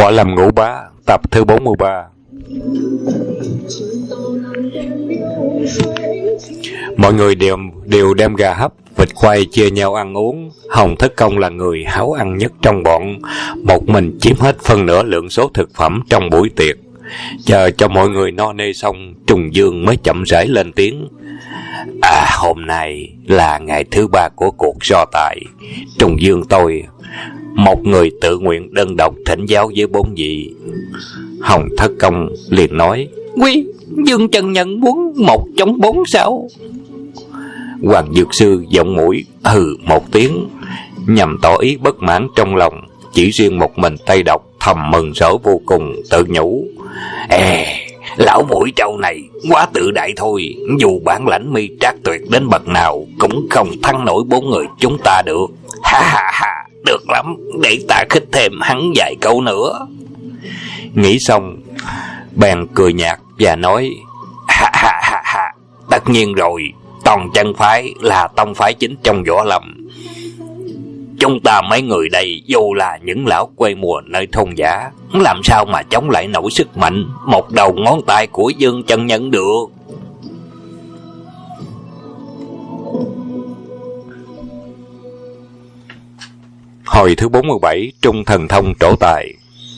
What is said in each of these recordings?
Võ Lâm Ngũ Bá tập thứ 43. Mọi người đều đem gà hấp, vịt khoai chia nhau ăn uống. Hồng Thất Công là người háo ăn nhất trong bọn, một mình chiếm hết phân nửa lượng số thực phẩm trong buổi tiệc. Chờ cho mọi người no nê xong, Trùng Dương mới chậm rãi lên tiếng. Hôm nay là ngày thứ 3 của cuộc so tài. Trùng Dương tôi, một người tự nguyện đơn độc thỉnh giáo với 4 vị. Hồng Thất Công liền nói: Quý Dương chân nhân muốn 1 chống 4 sao? Hoàng Dược Sư giọng mũi một tiếng, nhằm tỏ ý bất mãn trong lòng. Chỉ riêng một mình tay độc thầm mừng rỡ vô cùng, tự nhủ: lão mũi trâu này quá tự đại thôi. Dù bản lãnh mi trác tuyệt đến bậc nào cũng không thắng nổi 4 người chúng ta được. Ha ha ha, được lắm, để ta khích thêm hắn vài câu nữa. Nghĩ xong bèn cười nhạt và nói: ha ha ha ha, tất nhiên rồi, Toàn Chân phái là tông phái chính trong Võ Lâm. Chúng ta mấy người đây dù là những lão quê mùa nơi thôn giả, làm sao mà chống lại nổi sức mạnh một đầu ngón tay của Dương chân nhân được. Hồi thứ 47, Trung Thần Thông trổ tài.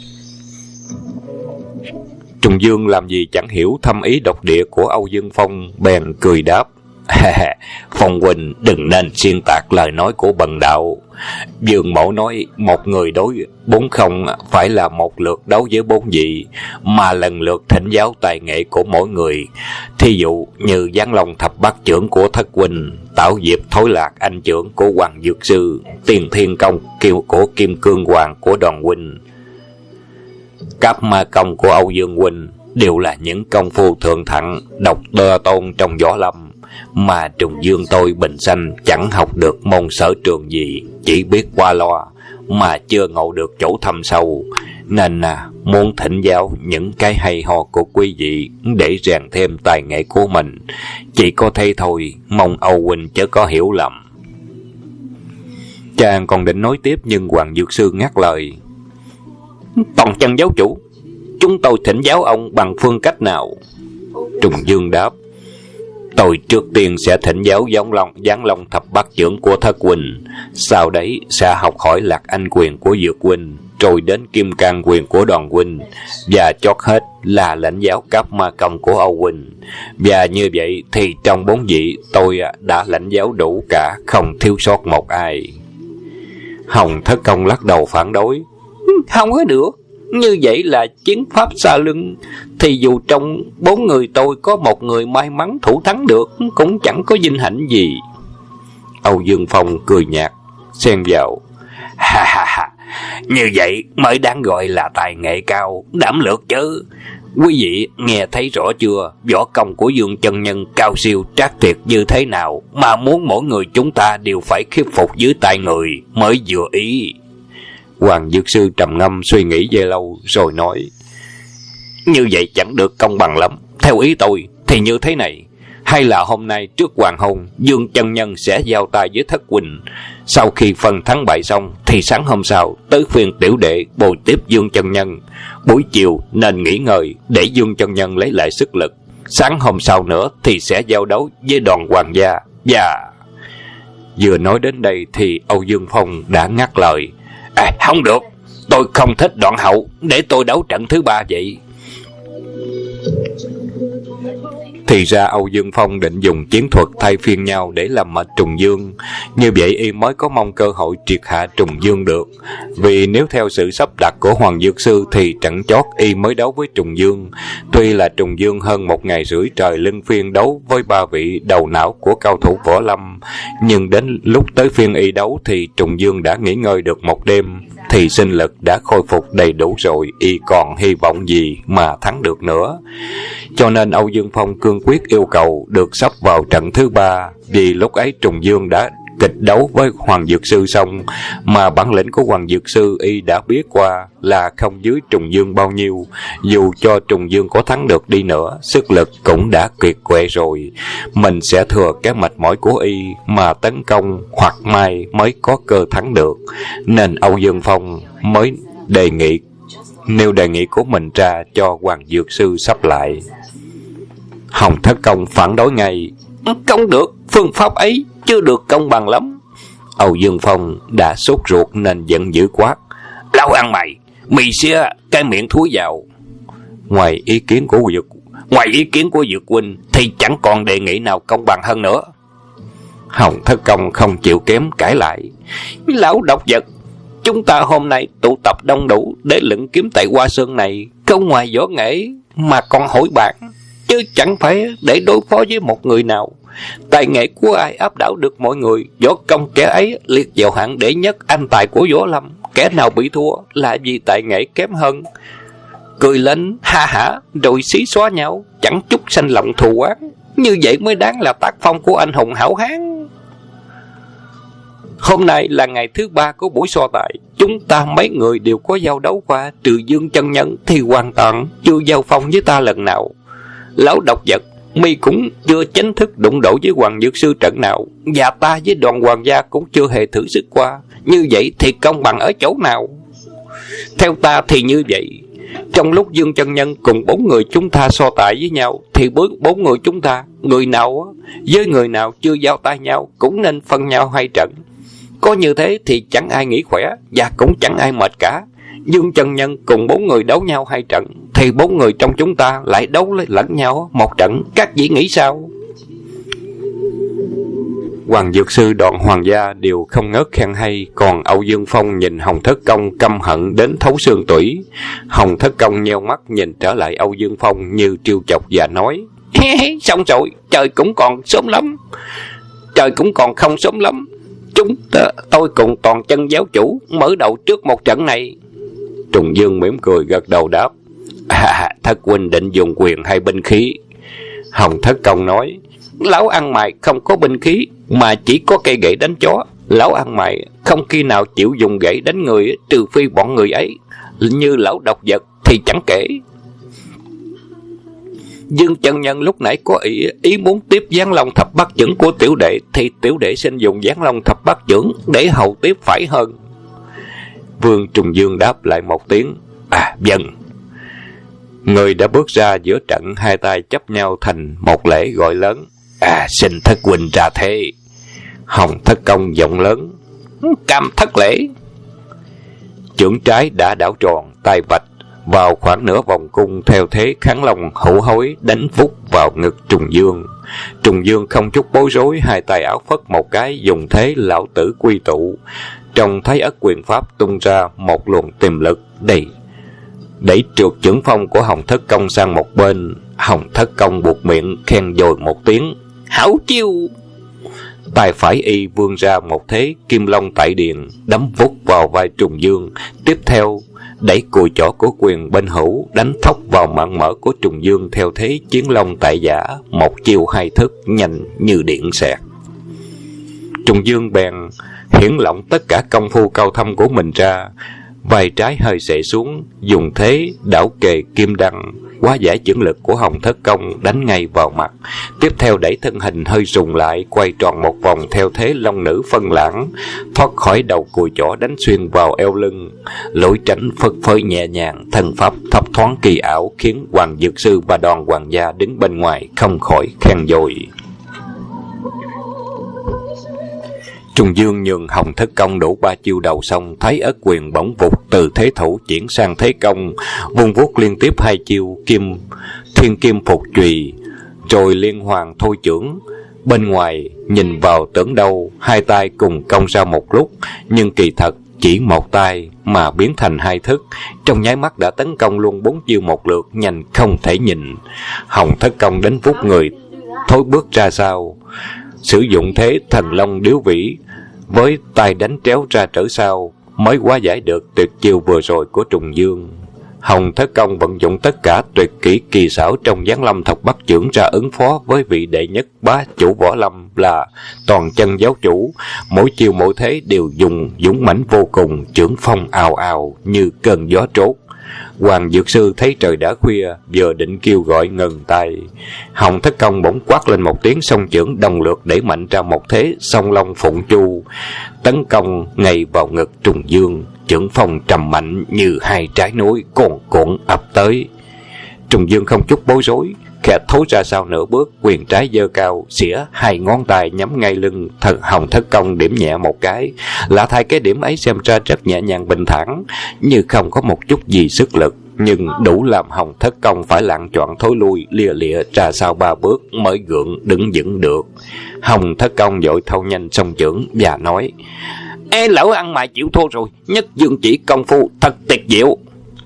Trùng Dương làm gì chẳng hiểu thâm ý độc địa của Âu Dương Phong, bèn cười đáp: Phong huynh đừng nên xuyên tạc lời nói của bần đạo. Dương mẫu nói 1 người đối 4 không phải là một lượt đấu với 4 vị, mà lần lượt thỉnh giáo tài nghệ của mỗi người. Thí dụ như Giáng Long Thập Bát Chưởng của Thất huynh, Tảo Diệp Thối Lạc Anh Chưởng của Hoàng Dược Sư, Tiền Thiên Công của Kim Cương Hoàng của Đoàn huynh, Cáp Ma Công của Âu Dương huynh, đều là những công phu thượng thặng, độc đơ tôn trong Võ Lâm. Mà Trùng Dương tôi bình sanh chẳng học được môn sở trường gì, chỉ biết qua loa mà chưa ngộ được chỗ thâm sâu, nên muốn thỉnh giáo những cái hay ho của quý vị để rèn thêm tài nghệ của mình. Chỉ có thế thôi, mong Âu huynh chớ có hiểu lầm. Chàng còn định nói tiếp nhưng Hoàng Dược Sư ngắt lời: Toàn Chân giáo chủ, chúng tôi thỉnh giáo ông bằng phương cách nào? Trùng Dương đáp: Tôi trước tiên sẽ thỉnh giáo Giáng Long Thập Bát Chưởng của Thất huynh, sau đấy sẽ học hỏi Lạc Anh Quyền của Dược huynh, rồi đến Kim Cang Quyền của Đoàn huynh, và chót hết là lãnh giáo Cáp Ma Công của Âu huynh. Và như vậy thì trong 4 vị tôi đã lãnh giáo đủ cả, không thiếu sót một ai. Hồng Thất Công lắc đầu phản đối: Không có được, như vậy là chiến pháp xa lưng, thì dù trong 4 người tôi có 1 người may mắn thủ thắng được cũng chẳng có vinh hạnh gì. Âu Dương Phong cười nhạt xen vào: Ha ha ha, như vậy mới đáng gọi là tài nghệ cao, đảm lược chứ. Quý vị nghe thấy rõ chưa, võ công của Dương chân nhân cao siêu trác tuyệt như thế nào, mà muốn mỗi người chúng ta đều phải khiếp phục dưới tay người mới vừa ý. Hoàng Dược Sư trầm ngâm suy nghĩ về lâu rồi nói: Như vậy chẳng được công bằng lắm. Theo ý tôi thì như thế này, hay là hôm nay trước hoàng hôn Dương chân nhân sẽ giao tay với Thất huynh. Sau khi phân thắng bại xong thì sáng hôm sau tới phiên tiểu đệ bồi tiếp Dương chân nhân. Buổi chiều nên nghỉ ngơi để Dương chân nhân lấy lại sức lực. Sáng hôm sau nữa thì sẽ giao đấu với Đoàn hoàng gia. Và vừa nói đến đây thì Âu Dương Phong đã ngắt lời: Không được, tôi không thích Đoạn hậu, để tôi đấu trận thứ 3 vậy. Thì ra Âu Dương Phong định dùng chiến thuật thay phiên nhau để làm mệt Trùng Dương. Như vậy y mới có mong cơ hội triệt hạ Trùng Dương được. Vì nếu theo sự sắp đặt của Hoàng Dược Sư thì trận chót y mới đấu với Trùng Dương. Tuy là Trùng Dương hơn 1 ngày rưỡi trời luân phiên đấu với 3 vị đầu não của cao thủ Võ Lâm, nhưng đến lúc tới phiên y đấu thì Trùng Dương đã nghỉ ngơi được 1 đêm, thì sinh lực đã khôi phục đầy đủ rồi, y còn hy vọng gì mà thắng được nữa. Cho nên Âu Dương Phong cương quyết yêu cầu được sắp vào trận thứ 3, vì lúc ấy Trùng Dương đã kịch đấu với Hoàng Dược Sư xong, mà bản lĩnh của Hoàng Dược Sư y đã biết qua là không dưới Trùng Dương bao nhiêu. Dù cho Trùng Dương có thắng được đi nữa, sức lực cũng đã kiệt quệ rồi. Mình sẽ thừa cái mệt mỏi của y mà tấn công, hoặc mai mới có cơ thắng được. Nên Âu Dương Phong mới đề nghị nêu đề nghị của mình ra cho Hoàng Dược Sư sắp lại. Hồng Thất Công phản đối ngay. Không được, phương pháp ấy chưa được công bằng lắm. Âu Dương Phong đã sốt ruột nên giận dữ quát. Lão ăn mày, mì xia cái miệng thúi vào. Ngoài ý kiến của Dược huynh thì chẳng còn đề nghị nào công bằng hơn nữa. Hồng Thất Công không chịu kém cãi lại. Lão độc vật, chúng ta hôm nay tụ tập đông đủ để luyện kiếm tại Hoa Sơn này, không ngoài võ nghệ mà còn hỏi bạn, chứ chẳng phải để đối phó với một người nào. Tài nghệ của ai áp đảo được mọi người, võ công kẻ ấy liệt vào hạng đệ nhất anh tài của võ lâm. Kẻ nào bị thua là vì tài nghệ kém hơn. Cười lên ha hả rồi xí xóa nhau, chẳng chút sanh lòng thù oán. Như vậy mới đáng là tác phong của anh hùng hảo hán. Hôm nay là ngày thứ 3 của buổi so tài. Chúng ta mấy người đều có giao đấu qua, trừ Dương chân nhân thì hoàn toàn chưa giao phong với ta lần nào. Lão độc vật, mi cũng chưa chính thức đụng độ với Hoàng Dược Sư trận nào, và ta với đoàn Hoàng gia cũng chưa hề thử sức qua. Như vậy thì công bằng ở chỗ nào? Theo ta thì như vậy. Trong lúc Dương chân nhân cùng 4 người chúng ta so tài với nhau, thì 4 người chúng ta, người nào với người nào chưa giao tay nhau cũng nên phân nhau 2 trận. Có như thế thì chẳng ai nghỉ khỏe, và cũng chẳng ai mệt cả. Dương chân nhân cùng 4 người đấu nhau 2 trận, thì 4 người trong chúng ta lại đấu lẫn nhau 1 trận. Các vị nghĩ sao? Hoàng Dược Sư đoàn Hoàng gia đều không ngớt khen hay, còn Âu Dương Phong nhìn Hồng Thất Công căm hận đến thấu xương tủy. Hồng Thất Công nheo mắt nhìn trở lại Âu Dương Phong như trêu chọc và nói. Xong rồi, trời cũng còn sớm lắm. Trời cũng còn không sớm lắm. Tôi cùng toàn chân giáo chủ mở đầu trước một trận này. Trùng Dương mỉm cười gật đầu đáp. Thất huynh định dùng quyền hay binh khí? Hồng Thất Công nói. Lão ăn mày không có binh khí, mà chỉ có cây gậy đánh chó. Lão ăn mày không khi nào chịu dùng gậy đánh người, trừ phi bọn người ấy như lão độc vật thì chẳng kể. Dương chân nhân lúc nãy có ý muốn tiếp Giáng Long Thập Bát Chưởng của tiểu đệ, thì tiểu đệ xin dùng Giáng Long Thập Bát Chưởng để hầu tiếp phải hơn. Vương Trùng Dương đáp lại một tiếng. Vâng. Người đã bước ra giữa trận, 2 tay chấp nhau thành một lễ gọi lớn. Xin thất huynh ra thế. Hồng Thất Công giọng lớn. Cam thất lễ. Chưởng trái đã đảo tròn, tay vạch vào khoảng nửa vòng cung theo thế kháng long hữu hối, đánh vút vào ngực Trùng Dương. Trùng Dương không chút bối rối, 2 tay áo phất một cái, dùng thế lão tử quy tụ. Trong Thái Ất quyền pháp tung ra một luồng tiềm lực đẩy trượt chưởng phong của Hồng Thất Công sang một bên. Hồng Thất Công buột miệng khen dồi một tiếng. Hảo chiêu. Tay phải y vươn ra một thế kim long tại điền, đấm vút vào vai Trùng Dương. Tiếp theo đẩy cùi chỏ của quyền bên hữu, đánh thốc vào mạng mở của Trùng Dương theo thế chiến long tại giả, một chiêu 2 thức, nhanh như điện xẹt. Trùng Dương bèn hiển lộng tất cả công phu cao thâm của mình ra, vai trái hơi xệ xuống, dùng thế đảo kề kim đăng, hóa giải chưởng lực của Hồng Thất Công, đánh ngay vào mặt. Tiếp theo đẩy thân hình hơi rùng lại, quay tròn một vòng theo thế long nữ phân lãng, thoát khỏi đầu cùi chỏ đánh xuyên vào eo lưng. Lối tránh phất phới nhẹ nhàng, thân pháp thấp thoáng kỳ ảo, khiến Hoàng Dược Sư và đoàn Hoàng gia đứng bên ngoài không khỏi khen dồi. Trùng Dương nhường Hồng Thất Công đủ 3 chiêu đầu xong, Thái Ất quyền bỗng vụt từ thế thủ chuyển sang thế công, vung vuốt liên tiếp 2 chiêu thiên kim phục chùy, rồi liên hoàn thôi chưởng. Bên ngoài nhìn vào tưởng đâu 2 tay cùng công ra một lúc, nhưng kỳ thật chỉ một tay mà biến thành 2 thức, trong nháy mắt đã tấn công luôn 4 chiêu một lượt, nhanh không thể nhìn. Hồng Thất Công đánh vút người thối bước ra sau, sử dụng thế thần long điếu vĩ, với tay đánh tréo ra trở sau mới hóa giải được tuyệt chiêu vừa rồi của Trùng Dương. Hồng Thất Công vận dụng tất cả tuyệt kỹ kỳ xảo trong Giáng Lâm Thập Bát Chưởng ra ứng phó với vị đệ nhất bá chủ võ lâm là Toàn Chân giáo chủ. Mỗi chiêu mỗi thế đều dùng dũng mãnh vô cùng, chưởng phong ào ào như cơn gió trốt. Hoàng Dược Sư thấy trời đã khuya, vừa định kêu gọi ngừng tay, Hồng Thất Công bỗng quát lên một tiếng, song chưởng đồng lượt đẩy mạnh ra một thế song long phụng chu, tấn công ngay vào ngực Trùng Dương. chưởng phong trầm mạnh như hai trái núi cuồn cuộn ập tới. Trùng Dương không chút bối rối, khẽ thối ra sau nửa bước, quyền trái giơ cao, xỉa hai ngón tay nhắm ngay lưng Hồng Thất Công điểm nhẹ một cái. Lạ thay cái điểm ấy xem ra rất nhẹ nhàng bình thản, như không có một chút gì sức lực, nhưng đủ làm Hồng Thất Công phải lạng choạng thối lui lìa lịa ra sau 3 bước mới gượng đứng vững được. Hồng Thất Công vội thâu nhanh song chưởng và nói: Ê, lỡ ăn mày chịu thua rồi, Nhất Dương chỉ công phu thật tuyệt diệu.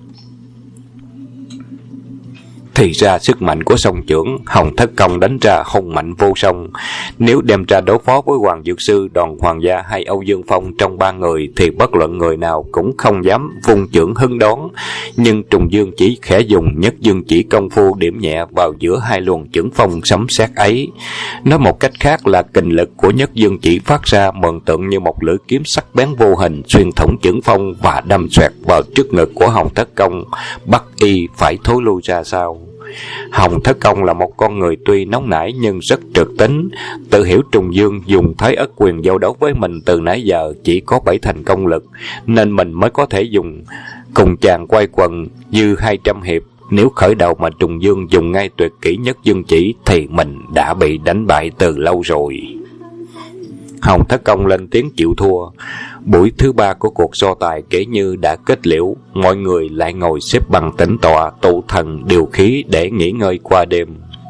Thì ra sức mạnh của song chưởng Hồng Thất Công đánh ra hùng mạnh vô song. Nếu đem ra đối phó với Hoàng Dược Sư, Đoàn Hoàng Gia hay Âu Dương Phong trong 3 người thì bất luận người nào cũng không dám vung chưởng hứng đón. Nhưng Trùng Dương chỉ khẽ dùng Nhất Dương chỉ công phu điểm nhẹ vào giữa hai luồng chưởng phong sấm sét ấy. Nói một cách khác là kình lực của Nhất Dương chỉ phát ra mượn tượng như một lưỡi kiếm sắc bén vô hình xuyên thủng chưởng phong và đâm xoẹt vào trước ngực của Hồng Thất Công, bắt y phải thối lui ra sau. Hồng Thất Công là một con người tuy nóng nảy nhưng rất trực tính, tự hiểu Trùng Dương dùng Thái Ất Quyền giao đấu với mình từ nãy giờ chỉ có 7 thành công lực, nên mình mới có thể dùng cùng chàng quay quần như 200 hiệp. Nếu khởi đầu mà Trùng Dương dùng ngay tuyệt kỹ Nhất Dương chỉ thì mình đã bị đánh bại từ lâu rồi. Hồng Thất Công lên tiếng chịu thua. Buổi thứ 3 của cuộc so tài kể như đã kết liễu, mọi người lại ngồi xếp bằng tĩnh tọa tụ thần điều khí để nghỉ ngơi qua đêm.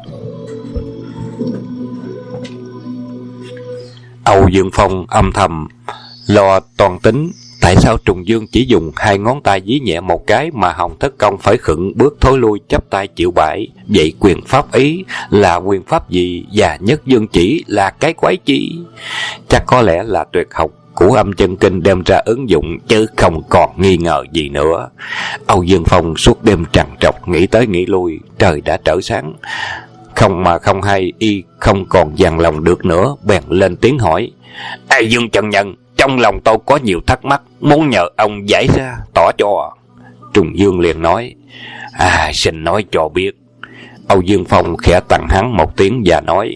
Âu Dương Phong âm thầm lo toan tính tại sao Trùng Dương chỉ dùng 2 ngón tay dí nhẹ một cái mà Hồng Thất Công phải khựng bước thối lui chắp tay chịu bãi. Vậy quyền pháp ấy là quyền pháp gì, và Nhất Dương chỉ là cái quái chi? Chắc có lẽ là tuyệt học của Âm Chân Kinh đem ra ứng dụng, chứ không còn nghi ngờ gì nữa. Âu Dương Phong suốt đêm trằn trọc nghĩ tới nghĩ lui, trời đã trở sáng. Không hay y không còn dằn lòng được nữa, bèn lên tiếng hỏi: Ê Dương chân nhân, trong lòng tôi có nhiều thắc mắc, muốn nhờ ông giải ra tỏ cho. Trùng Dương liền nói: Xin nói cho biết. Âu Dương Phong khẽ tặng hắn một tiếng và nói: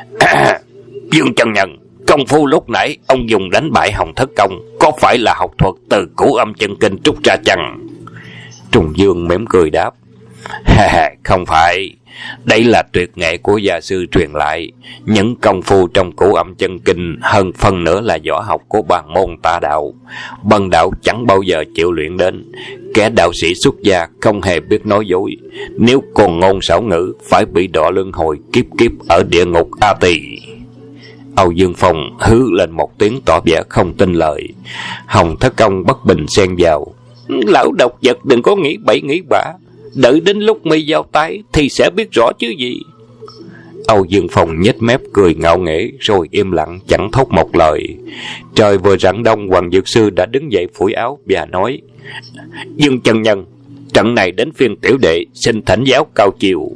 Dương chân nhân, công phu lúc nãy ông dùng đánh bại Hồng Thất Công có phải là học thuật từ Cửu Âm Chân Kinh trút ra chăng? Trùng Dương mỉm cười đáp: Không phải, đây là tuyệt nghệ của gia sư truyền lại. Những công phu trong Cửu Âm Chân Kinh hơn phân nửa là võ học của bàn môn tà đạo. Bần đạo chẳng bao giờ chịu luyện đến. Kẻ đạo sĩ xuất gia không hề biết nói dối, nếu còn ngôn xảo ngữ phải bị đọa luân hồi kiếp kiếp ở địa ngục A Tỳ. Âu Dương Phong hứ lên một tiếng tỏ vẻ không tin lời. Hồng Thất Công bất bình xen vào: Lão độc vật đừng có nghĩ bậy nghĩ bạ, đợi đến lúc mi giao tay thì sẽ biết rõ chứ gì. Âu Dương Phong nhếch mép cười ngạo nghễ rồi im lặng chẳng thốt một lời. Trời vừa rạng đông, Hoàng Dược Sư đã đứng dậy phủi áo và nói: Dương chân nhân, trận này đến phiên tiểu đệ xin thỉnh giáo cao chiều.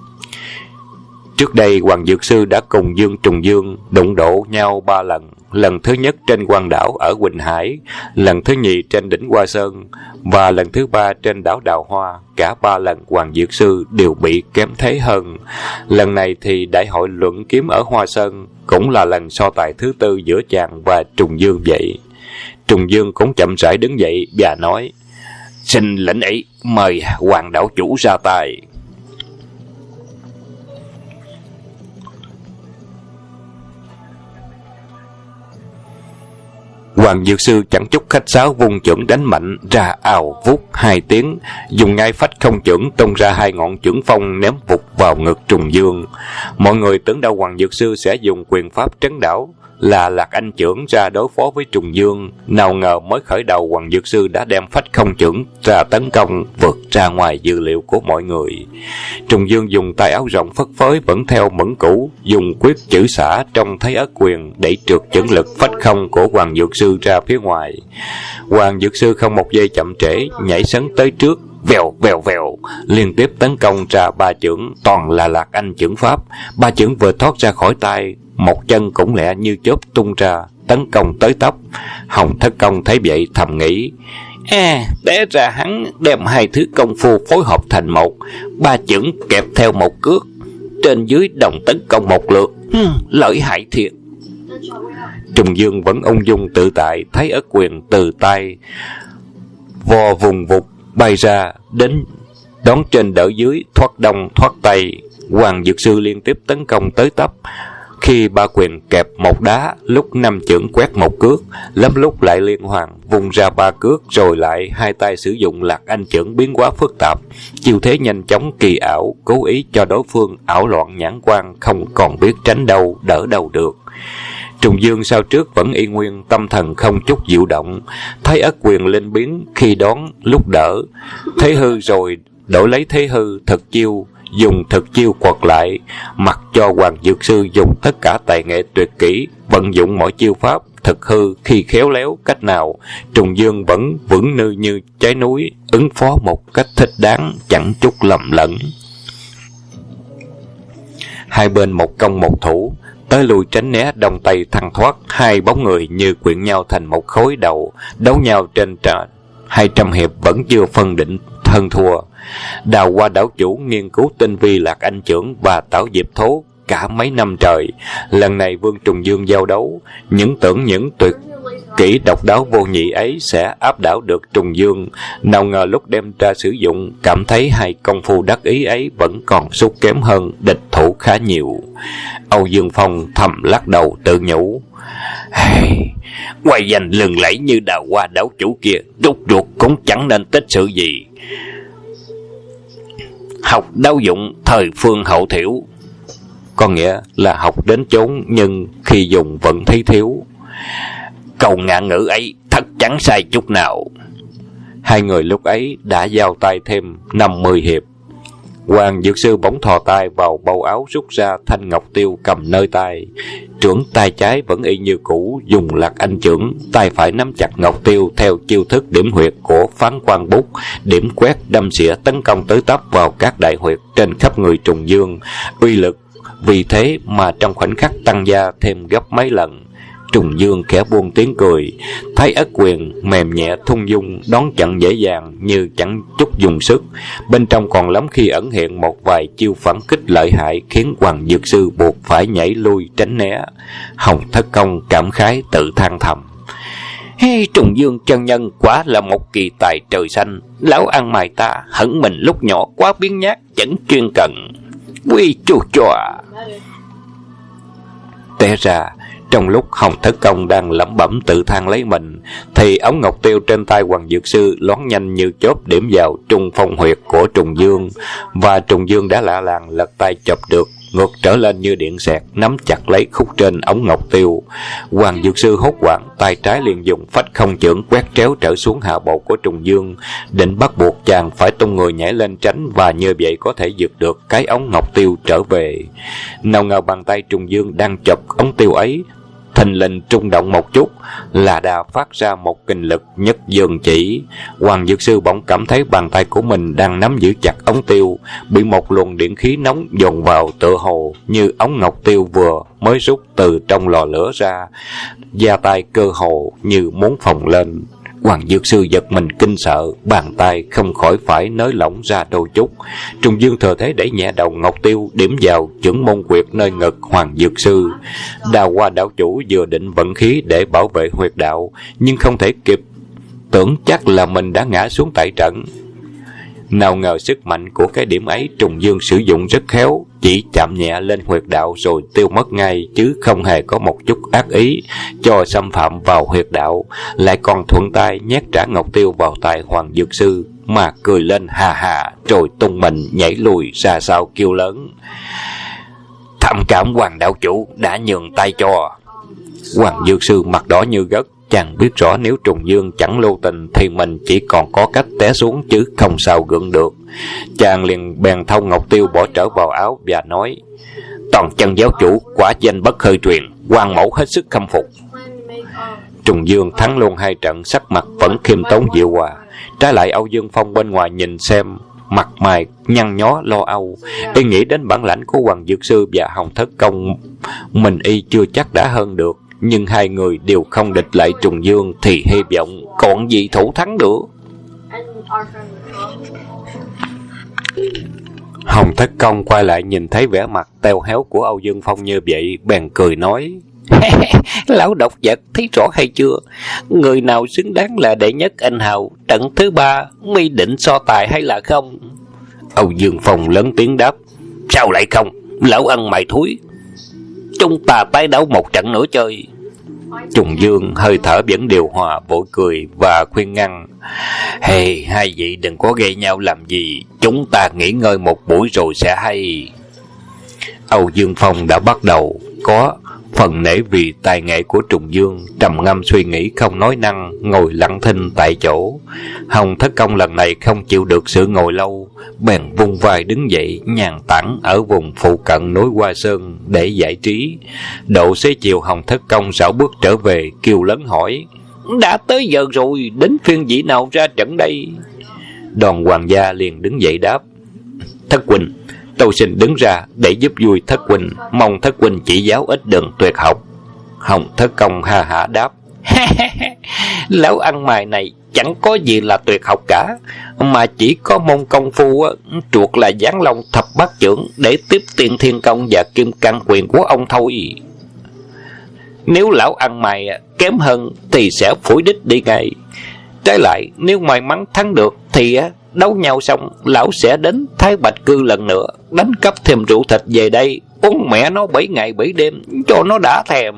Trước đây Hoàng Dược Sư đã cùng Trùng Dương đụng độ nhau 3 lần. Lần thứ nhất trên Quan Đảo ở Quỳnh Hải, lần thứ nhì trên đỉnh Hoa Sơn và lần thứ 3 trên đảo Đào Hoa. Cả 3 lần Hoàng Dược Sư đều bị kém thế hơn. Lần này thì đại hội luận kiếm ở Hoa Sơn cũng là lần so tài thứ 4 giữa chàng và Trùng Dương vậy. Trùng Dương cũng chậm rãi đứng dậy và nói: Xin lĩnh ý, mời Hoàng đảo chủ ra tay. Hoàng Dược Sư chẳng chút khách sáo vung chưởng đánh mạnh ra ào vút 2 tiếng, dùng ngay phách không chưởng tung ra 2 ngọn chưởng phong ném vụt vào ngực Trùng Dương. Mọi người tưởng đâu Hoàng Dược Sư sẽ dùng quyền pháp trấn đảo là Lạc Anh chưởng ra đối phó với Trùng Dương, nào ngờ mới khởi đầu Hoàng Dược Sư đã đem phách không chưởng ra tấn công, vượt ra ngoài dự liệu của mọi người. Trùng Dương dùng tay áo rộng phất phới vẫn theo mẫn cũ, dùng quyết chữ xả trong Thái Ất Quyền để trượt chưởng lực phách không của Hoàng Dược Sư ra phía ngoài. Hoàng Dược Sư không một giây chậm trễ, nhảy sấn tới trước, vèo vèo vèo liên tiếp tấn công ra 3 chưởng, toàn là Lạc Anh chưởng pháp. 3 chưởng vừa thoát ra khỏi tay, một chân cũng lẹ như chớp tung ra, tấn công tới tấp. Hồng Thất Công thấy vậy thầm nghĩ: té ra hắn đem 2 thứ công phu phối hợp thành một, 3 chưởng kẹp theo một cước, trên dưới đồng tấn công một lượt, lợi hại thiệt. Trùng Dương vẫn ung dung tự tại, Thái Ất Quyền từ tay vò vùng vụt bay ra, đến đón trên đỡ dưới, thoát đông thoát tây. Hoàng Dược Sư liên tiếp tấn công tới tấp, khi ba quyền kẹp một đá, lúc năm chưởng quét một cước, lắm lúc lại liên hoàn vùng ra ba cước, rồi lại hai tay sử dụng Lạc Anh chưởng biến hóa phức tạp, chiêu thế nhanh chóng kỳ ảo, cố ý cho đối phương ảo loạn nhãn quan, không còn biết tránh đâu đỡ đâu được. Trùng Dương sao trước vẫn y nguyên, tâm thần không chút dịu động, thấy ất quyền linh biến, khi đón lúc đỡ, thế hư rồi đổi lấy thế hư, thực chiêu dùng thực chiêu quật lại, mặc cho Hoàng Dược Sư dùng tất cả tài nghệ tuyệt kỹ, vận dụng mọi chiêu pháp thực hư khi khéo léo cách nào, Trùng Dương vẫn vững như như trái núi, ứng phó một cách thích đáng, chẳng chút lầm lẫn. Hai bên một công một thủ, tới lui tránh né đông tây thăng thoát, hai bóng người như quyện nhau thành một khối đầu, đấu nhau trên 200 hiệp vẫn chưa phân định hơn thua. Đào Hoa đảo chủ nghiên cứu tinh vi Lạc Anh chưởng và Tảo Diệp thố cả mấy năm trời, lần này Vương Trùng Dương giao đấu, những tuyệt kỹ độc đáo vô nhị ấy sẽ áp đảo được Trùng Dương, nào ngờ lúc đem ra sử dụng, cảm thấy hai công phu đắc ý ấy vẫn còn sút kém hơn địch thủ khá nhiều. Âu Dương Phong thầm lắc đầu tự nhủ, quay danh lừng lẫy như Đào Hoa đảo chủ kia, rút ruột cũng chẳng nên tích sự gì. Học đáo dụng thời phương hậu thiểu, có nghĩa là học đến chốn nhưng khi dùng vẫn thấy thiếu. Câu ngạn ngữ ấy thật chẳng sai chút nào. Hai người lúc ấy đã giao tay thêm 50 hiệp. Hoàng Dược Sư bỗng thò tay vào bầu áo, rút ra thanh ngọc tiêu cầm nơi tay. Trưởng tay trái vẫn y như cũ, dùng Lạc Anh chưởng, tay phải nắm chặt ngọc tiêu theo chiêu thức điểm huyệt của Phán Quan Bút, điểm quét đâm xỉa tấn công tới tấp vào các đại huyệt trên khắp người Trùng Dương, uy lực vì thế mà trong khoảnh khắc tăng gia thêm gấp mấy lần. Trùng Dương khẽ buông tiếng cười, thấy ất quyền mềm nhẹ thung dung, đón chặn dễ dàng như chẳng chút dùng sức, bên trong còn lắm khi ẩn hiện một vài chiêu phản kích lợi hại, khiến Hoàng Dược Sư buộc phải nhảy lui tránh né. Hồng Thất Công cảm khái tự than thầm, Trùng Dương chân nhân quả là một kỳ tài trời xanh, lão ăn mày ta hận mình lúc nhỏ quá biến nhát, chẳng chuyên cần. Quy chu chòa. Té ra trong lúc Hồng Thất Công đang lẩm bẩm tự than lấy mình, thì ống ngọc tiêu trên tay Hoàng Dược Sư loáng nhanh như chớp điểm vào trung phong huyệt của Trùng Dương, và Trùng Dương đã lạ làng lật tay chộp được, ngược trở lên như điện xẹt, nắm chặt lấy khúc trên ống ngọc tiêu. Hoàng Dược Sư hốt hoảng, tay trái liền dùng phách không chưởng quét tréo trở xuống hạ bộ của Trùng Dương, định bắt buộc chàng phải tung người nhảy lên tránh, và như vậy có thể giật được cái ống ngọc tiêu trở về. Nào ngờ bàn tay Trùng Dương đang chộp ống tiêu ấy thình lình trung động một chút, là đà phát ra một kình lực nhất dương chỉ. Hoàng Dược Sư bỗng cảm thấy bàn tay của mình đang nắm giữ chặt ống tiêu, bị một luồng điện khí nóng dồn vào, tựa hồ như ống ngọc tiêu vừa mới rút từ trong lò lửa ra, da tay cơ hồ như muốn phồng lên. Hoàng Dược Sư giật mình kinh sợ, bàn tay không khỏi phải nới lỏng ra đôi chút. Trùng Dương thừa thế đẩy nhẹ đầu ngọc tiêu, điểm vào chưởng môn quyệt nơi ngực Hoàng Dược Sư. Đào Hoa đảo chủ vừa định vận khí để bảo vệ huyệt đạo, nhưng không thể kịp tưởng chắc là mình đã ngã xuống tại trận. Nào ngờ sức mạnh của cái điểm ấy Trùng Dương sử dụng rất khéo, chỉ chạm nhẹ lên huyệt đạo rồi tiêu mất ngay, chứ không hề có một chút ác ý cho xâm phạm vào huyệt đạo, lại còn thuận tay nhét trả ngọc tiêu vào tay Hoàng Dược Sư, mà cười lên hà hà, rồi tung mình nhảy lùi ra sau kêu lớn, thầm cảm Hoàng đạo chủ đã nhường tay cho. Hoàng Dược Sư mặt đỏ như gất, chàng biết rõ nếu Trùng Dương chẳng lưu tình thì mình chỉ còn có cách té xuống chứ không sao gượng được. Chàng liền bèn thâu ngọc tiêu bỏ trở vào áo và nói, toàn chân giáo chủ quả danh bất khơi truyền, Hoàng mẫu hết sức khâm phục. Trùng Dương thắng luôn hai trận, sắc mặt vẫn khiêm tốn dịu hòa. Trái lại Âu Dương Phong bên ngoài nhìn xem, mặt mày nhăn nhó lo âu, y nghĩ đến bản lãnh của Hoàng Dược Sư và Hồng Thất Công, mình y chưa chắc đã hơn được, nhưng hai người đều không địch lại Trùng Dương thì hy vọng còn gì thủ thắng được. Hồng Thất Công quay lại nhìn thấy vẻ mặt teo héo của Âu Dương Phong như vậy, bèn cười nói, Lão độc vật, thấy rõ hay chưa? Người nào xứng đáng là đệ nhất anh hào trận thứ 3, mi định so tài hay là không? Âu Dương Phong lớn tiếng đáp. Sao lại không? Lão ăn mày thúi. Chúng ta tái đấu một trận nữa chơi. Trùng Dương hơi thở vẫn điều hòa, vội cười và khuyên ngăn. Hey, hai vị đừng có gây nhau làm gì, chúng ta nghỉ ngơi một buổi rồi sẽ hay. Âu Dương Phong đã bắt đầu có phần nể vì tài nghệ của Trùng Dương, trầm ngâm suy nghĩ không nói năng, ngồi lặng thinh tại chỗ. Hồng Thất Công lần này không chịu được sự ngồi lâu, bèn vung vai đứng dậy nhàn tản ở vùng phụ cận núi Hoa Sơn để giải trí. Độ xế chiều, Hồng Thất Công rảo bước trở về, kêu lớn hỏi. Đã tới giờ rồi, đến phiên vị nào ra trận đây? Đoàn Hoàng gia liền đứng dậy đáp. Thất huynh, tôi xin đứng ra để giúp vui Thất huynh, mong Thất huynh chỉ giáo ít đừng tuyệt học. Hồng Thất Công ha hả đáp. Lão ăn mày này chẳng có gì là tuyệt học cả, mà chỉ có môn công phu chuột là Giáng Long Thập Bát Chưởng để tiếp tiền thiên công và kim cang quyền của ông thôi. Nếu lão ăn mày kém hơn thì sẽ phủi đích đi ngay. Trái lại, nếu may mắn thắng được thì đấu nhau xong lão sẽ đến Thái Bạch Cư lần nữa, đánh cắp thêm rượu thịt về đây, uống mẹ nó 7 ngày 7 đêm cho nó đã thèm.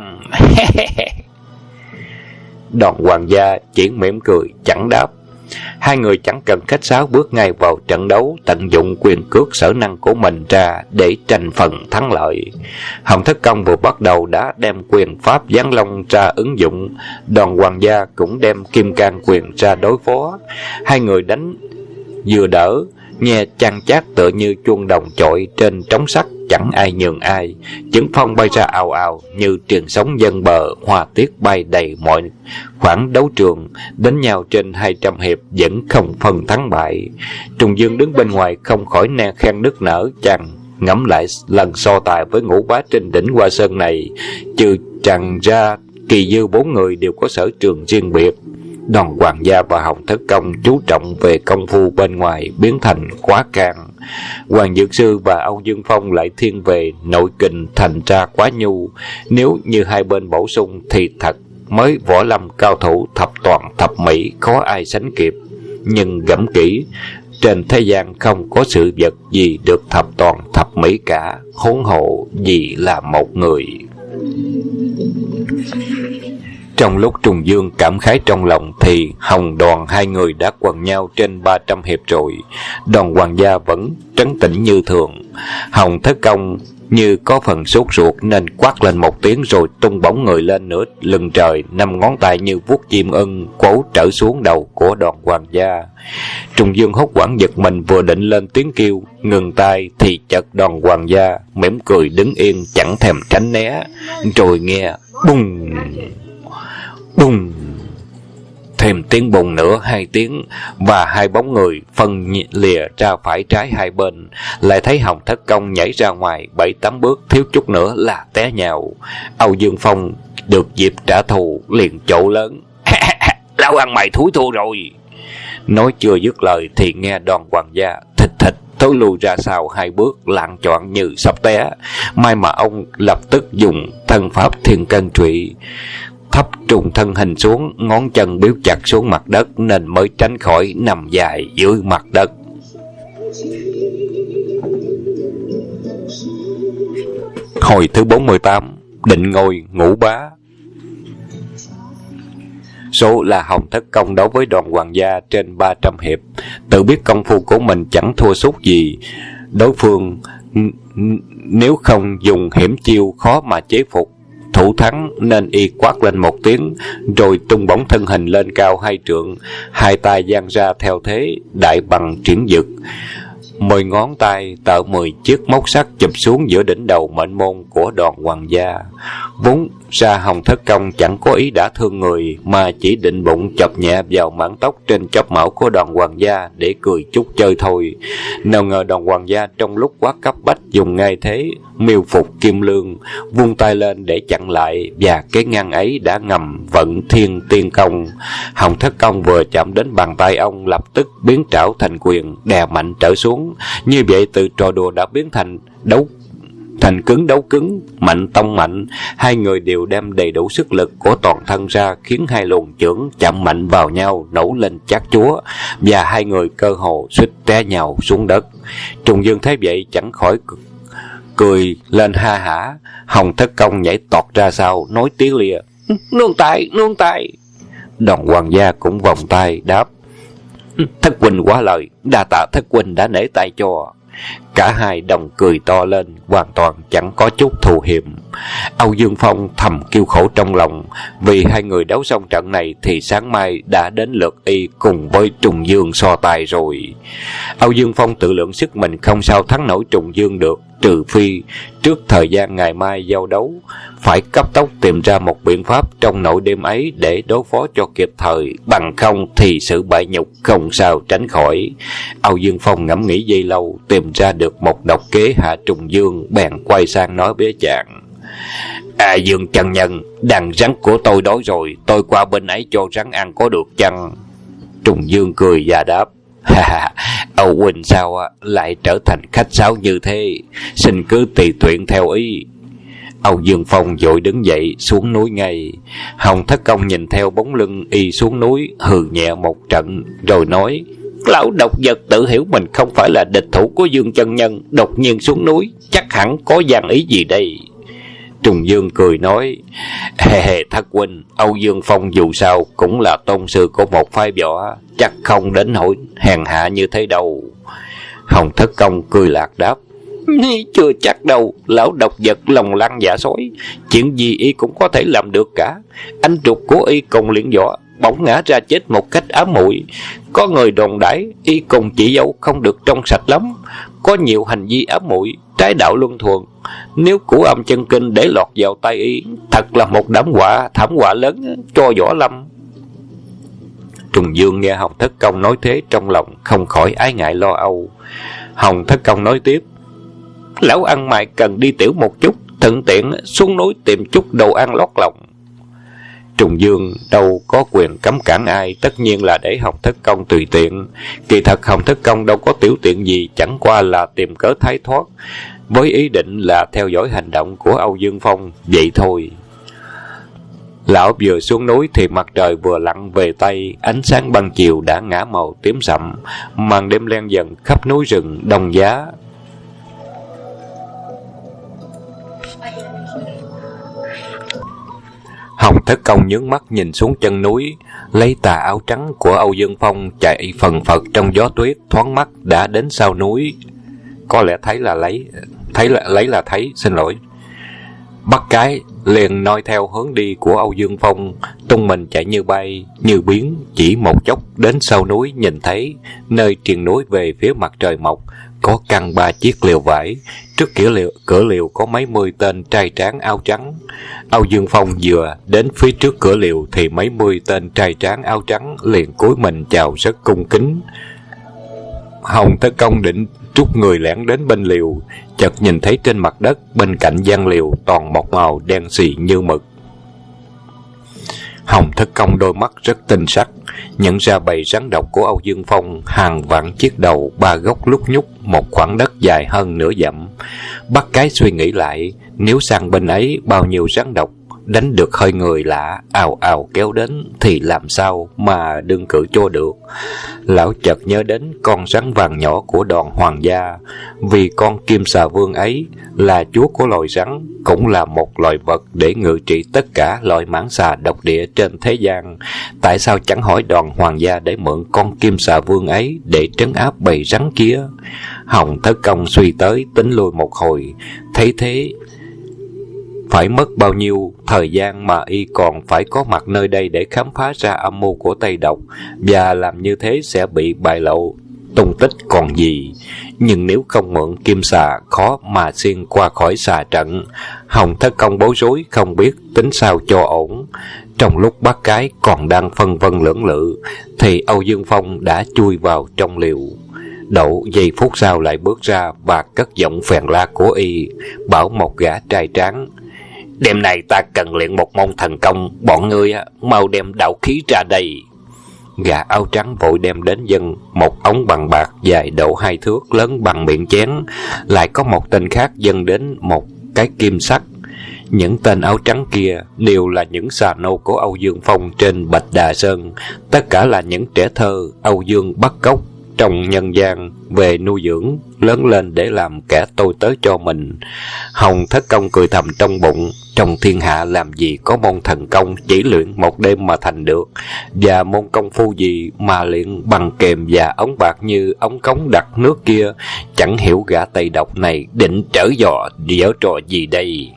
Đoàn Hoàng gia chỉ mỉm cười chẳng đáp. Hai người chẳng cần khách sáo bước ngay vào trận đấu, tận dụng quyền cước sở năng của mình ra để tranh phần thắng lợi. Hồng Thất Công vừa bắt đầu đã đem quyền pháp Giáng Long ra ứng dụng, Đoàn Hoàng gia cũng đem kim cang quyền ra đối phó. Hai người đánh vừa đỡ, nghe chăn chát tựa như chuông đồng chọi trên trống sắt, chẳng ai nhường ai. Chưởng phong bay ra ào ào như triền sóng dân bờ, hoa tiết bay đầy mọi khoảng đấu trường. Đánh nhau trên 200 hiệp vẫn không phân thắng bại. Trùng Dương đứng bên ngoài không khỏi ne khen nức nở. Chàng ngẫm lại lần so tài với Ngũ Bá trên đỉnh Hoa Sơn này, trừ chàng ra kỳ dư 4 người đều có sở trường riêng biệt. Đoàn Hoàng gia và Hồng Thất Công chú trọng về công phu bên ngoài biến thành quá can. Hoàng Dược Sư và Âu Dương Phong lại thiên về nội kình thành ra quá nhu. Nếu như hai bên bổ sung thì thật mới võ lâm cao thủ thập toàn thập mỹ khó ai sánh kịp. Nhưng gẫm kỹ, trên thế gian không có sự vật gì được thập toàn thập mỹ cả, huống hộ gì là một người. Trong lúc Trùng Dương cảm khái trong lòng thì Hồng Đoàn hai người đã quần nhau trên 300 hiệp rồi. Đoàn Hoàng gia vẫn trấn tĩnh như thường. Hồng Thất Công như có phần sốt ruột nên quát lên một tiếng rồi tung bổng người lên nửa lưng trời, 5 ngón tay như vuốt chim ưng quấu trở xuống đầu của Đoàn Hoàng gia. Trùng Dương hốt hoảng giật mình, vừa định lên tiếng kêu ngừng tay thì chợt Đoàn Hoàng gia mỉm cười đứng yên chẳng thèm tránh né, rồi nghe bùng bùng, thêm tiếng bùng nữa, 2 tiếng, và hai bóng người phân lìa ra phải trái hai bên. Lại thấy Hồng Thất Công nhảy ra ngoài 7-8 bước, thiếu chút nữa là té nhào. Âu Dương Phong được dịp trả thù liền chộ lớn. Lão ăn mày thúi thua rồi. Nói chưa dứt lời thì nghe Đoàn Hoàng gia thịt thịt thối lùi ra sau 2 bước, lạng choạng như sắp té. May mà ông lập tức dùng thân pháp Thiên Cân Trụy thấp trùng thân hình xuống, ngón chân biếu chặt xuống mặt đất nên mới tránh khỏi nằm dài dưới mặt đất. Hồi thứ 48, định ngôi Ngũ Bá. Số là Hồng Thất Công đấu với Đoàn Hoàng gia trên 300 hiệp, tự biết công phu của mình chẳng thua sút gì đối phương, nếu không dùng hiểm chiêu khó mà chế phục thủ thắng, nên y quát lên một tiếng rồi tung bổng thân hình lên cao 2 trượng, hai tay giang ra theo thế đại bằng triển dực. 10 ngón tay tạo 10 chiếc móc sắt chụp xuống giữa đỉnh đầu mệnh môn của Đoàn Hoàng gia. Vốn ra Hồng Thất Công chẳng có ý đã thương người, mà chỉ định bụng chọc nhẹ vào mảng tóc trên chóp mão của Đoàn Hoàng gia để cười chút chơi thôi. Nào ngờ Đoàn Hoàng gia trong lúc quá cấp bách dùng ngay thế miêu phục kim lương, vung tay lên để chặn lại, và cái ngăn ấy đã ngầm vận thiên tiên công. Hồng Thất Công vừa chạm đến bàn tay ông lập tức biến trảo thành quyền, đè mạnh trở xuống. Như vậy từ trò đùa đã biến thành đấu Thành cứng đấu cứng, mạnh tông mạnh, hai người đều đem đầy đủ sức lực của toàn thân ra, khiến hai luồng chưởng chạm mạnh vào nhau, nổ lên chát chúa, và hai người cơ hồ suýt té nhào xuống đất. Trùng Dương thấy vậy chẳng khỏi cười lên ha hả. Hồng Thất Công nhảy tọt ra sau, nói tiếng lìa: Nương tay, nương tay. Đoàn Hoàng gia cũng vòng tay đáp: Thất huynh quá lời, đa tạ thất huynh đã nể tay cho. Cả hai đồng cười to lên, hoàn toàn chẳng có chút thù hiềm. Âu Dương Phong thầm kêu khổ trong lòng, vì hai người đấu xong trận này thì sáng mai đã đến lượt y cùng với Trùng Dương so tài rồi. Âu Dương Phong tự lượng sức mình không sao thắng nổi Trùng Dương được, trừ phi trước thời gian ngày mai giao đấu phải cấp tốc tìm ra một biện pháp trong nội đêm ấy để đối phó cho kịp thời, bằng không thì sự bại nhục không sao tránh khỏi. Âu Dương Phong ngẫm nghĩ giây lâu, tìm ra được một độc kế hạ Trùng Dương, bèn quay sang nói với chàng: Dương chân nhân, đàn rắn của tôi đói rồi, tôi qua bên ấy cho rắn ăn có được chăng? Trùng Dương cười và đáp: Âu huynh sao lại trở thành khách sáo như thế, xin cứ tùy thuận theo ý. Âu Dương Phong vội đứng dậy xuống núi ngay. Hồng Thất Công nhìn theo bóng lưng y xuống núi, hừ nhẹ một trận rồi nói: Lão độc vật tự hiểu mình không phải là địch thủ của Dương chân nhân, đột nhiên xuống núi, chắc hẳn có gian ý gì đây. Trùng Dương cười nói: Thất huynh, Âu Dương Phong dù sao cũng là tôn sư của một phái võ, chắc không đến nỗi hèn hạ như thế đâu. Hồng Thất Công cười lạc đáp: Chưa chắc đâu, lão độc vật lòng lăng dạ sói, chuyện gì y cũng có thể làm được cả. Anh ruột của y cùng luyện võ bỗng ngã ra chết một cách ám muội, có người đồn đãi y cùng chị dâu không được trong sạch lắm, có nhiều hành vi ám muội trái đạo luân thường. Nếu Cửu Âm chân kinh để lọt vào tay y, thật là một thảm họa lớn cho võ lâm. Trùng Dương nghe Hồng Thất Công nói thế, trong lòng không khỏi ái ngại lo âu. Hồng Thất Công nói tiếp: Lão ăn mày cần đi tiểu một chút, thuận tiện xuống núi tìm chút đồ ăn lót lòng. Trùng Dương đâu có quyền cấm cản ai, tất nhiên là để Hồng Thất Công tùy tiện. Kỳ thật Hồng Thất Công đâu có tiểu tiện gì, chẳng qua là tìm cớ thái thoát, với ý định là theo dõi hành động của Âu Dương Phong vậy thôi. Lão vừa xuống núi thì mặt trời vừa lặn về Tây, ánh sáng ban chiều đã ngả màu tím sậm, màn đêm len dần khắp núi rừng Đông Giá. Hồng Thất Công nhướng mắt nhìn xuống chân núi, lấy tà áo trắng của Âu Dương Phong chạy phần phật trong gió tuyết, thoáng mắt đã đến sau núi. Có lẽ xin lỗi. Bắt cái liền noi theo hướng đi của Âu Dương Phong, tung mình chạy như bay như biến, chỉ một chốc đến sau núi, nhìn thấy nơi triền núi về phía mặt trời mọc có căn 3 chiếc lều vải. Trước cửa lều có mấy mươi tên trai tráng áo trắng. Âu Dương Phong vừa đến phía trước cửa lều thì mấy mươi tên trai tráng áo trắng liền cúi mình chào rất cung kính. Hồng Thất Công định trút người lẻn đến bên liều, chợt nhìn thấy trên mặt đất bên cạnh gian liều toàn một màu đen xì như mực. Hồng Thất Công đôi mắt rất tinh sắc, nhận ra bầy rắn độc của Âu Dương Phong hàng vạn chiếc đầu, 3 gốc lúc nhúc, một khoảng đất dài hơn nửa dặm. Bắt cái suy nghĩ lại, nếu sang bên ấy bao nhiêu rắn độc đánh được hơi người lạ ào ào kéo đến thì làm sao mà đương cự cho được. Lão chợt nhớ đến con rắn vàng nhỏ của Đoàn Hoàng gia, vì con Kim Xà Vương ấy là chúa của loài rắn, cũng là một loài vật để ngự trị tất cả loài mãng xà độc địa trên thế gian. Tại sao chẳng hỏi Đoàn Hoàng gia để mượn con Kim Xà Vương ấy để trấn áp bầy rắn kia? Hồng Thất Công suy tới tính lui một hồi, thấy thế phải mất bao nhiêu thời gian mà y còn phải có mặt nơi đây để khám phá ra âm mưu của Tây Độc, và làm như thế sẽ bị bại lộ tung tích còn gì. Nhưng nếu không mượn kim xà, khó mà xuyên qua khỏi xà trận. Hồng Thất Công bối rối không biết tính sao cho ổn. Trong lúc bắt cái còn đang phân vân lưỡng lự thì Âu Dương Phong đã chui vào trong liều. Độ giây phút sau lại bước ra và cất giọng phèn la của y, bảo một gã trai tráng: Đêm nay ta cần luyện một môn thần công, bọn ngươi mau đem đạo khí ra đây. gã áo trắng vội đem đến dân một ống bằng bạc dài độ 2 thước, lớn bằng miệng chén. Lại có một tên khác dâng đến một cái kim sắt. Những tên áo trắng kia đều là những xà nô của Âu Dương Phong trên Bạch Đà Sơn. Tất cả là những trẻ thơ Âu Dương bắt cóc trong nhân gian về nuôi dưỡng, lớn lên để làm kẻ tôi tớ cho mình. Hồng Thất Công cười thầm trong bụng, trong thiên hạ làm gì có môn thần công chỉ luyện một đêm mà thành được, và môn công phu gì mà luyện bằng kềm và ống bạc như ống cống đặt nước kia. Chẳng hiểu gã Tây Độc này định trở dở trò gì đây.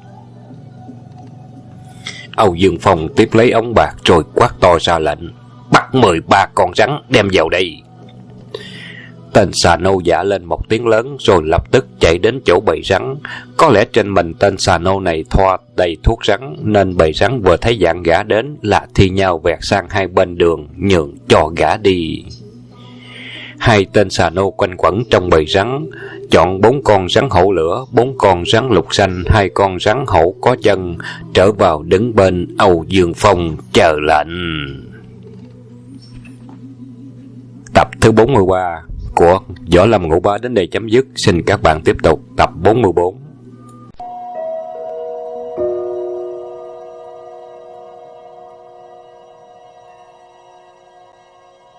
Âu Dương Phong tiếp lấy ống bạc rồi quát to ra lệnh: bắt 13 con rắn đem vào đây. Tên xà nô dạ lên một tiếng lớn rồi lập tức chạy đến chỗ bầy rắn. Có lẽ trên mình tên xà nô này thoa đầy thuốc rắn, nên bầy rắn vừa thấy dạng gã đến là thi nhau vẹt sang hai bên đường nhường cho gã đi. Hai tên xà nô quanh quẩn trong bầy rắn, chọn 4 con rắn hổ lửa, 4 con rắn lục xanh, 2 con rắn hổ có chân, trở vào đứng bên Âu Dương Phong chờ lệnh. Tập thứ 43 của Võ Lâm Ngũ Bá đến đây chấm dứt. Xin các bạn tiếp tục tập 44.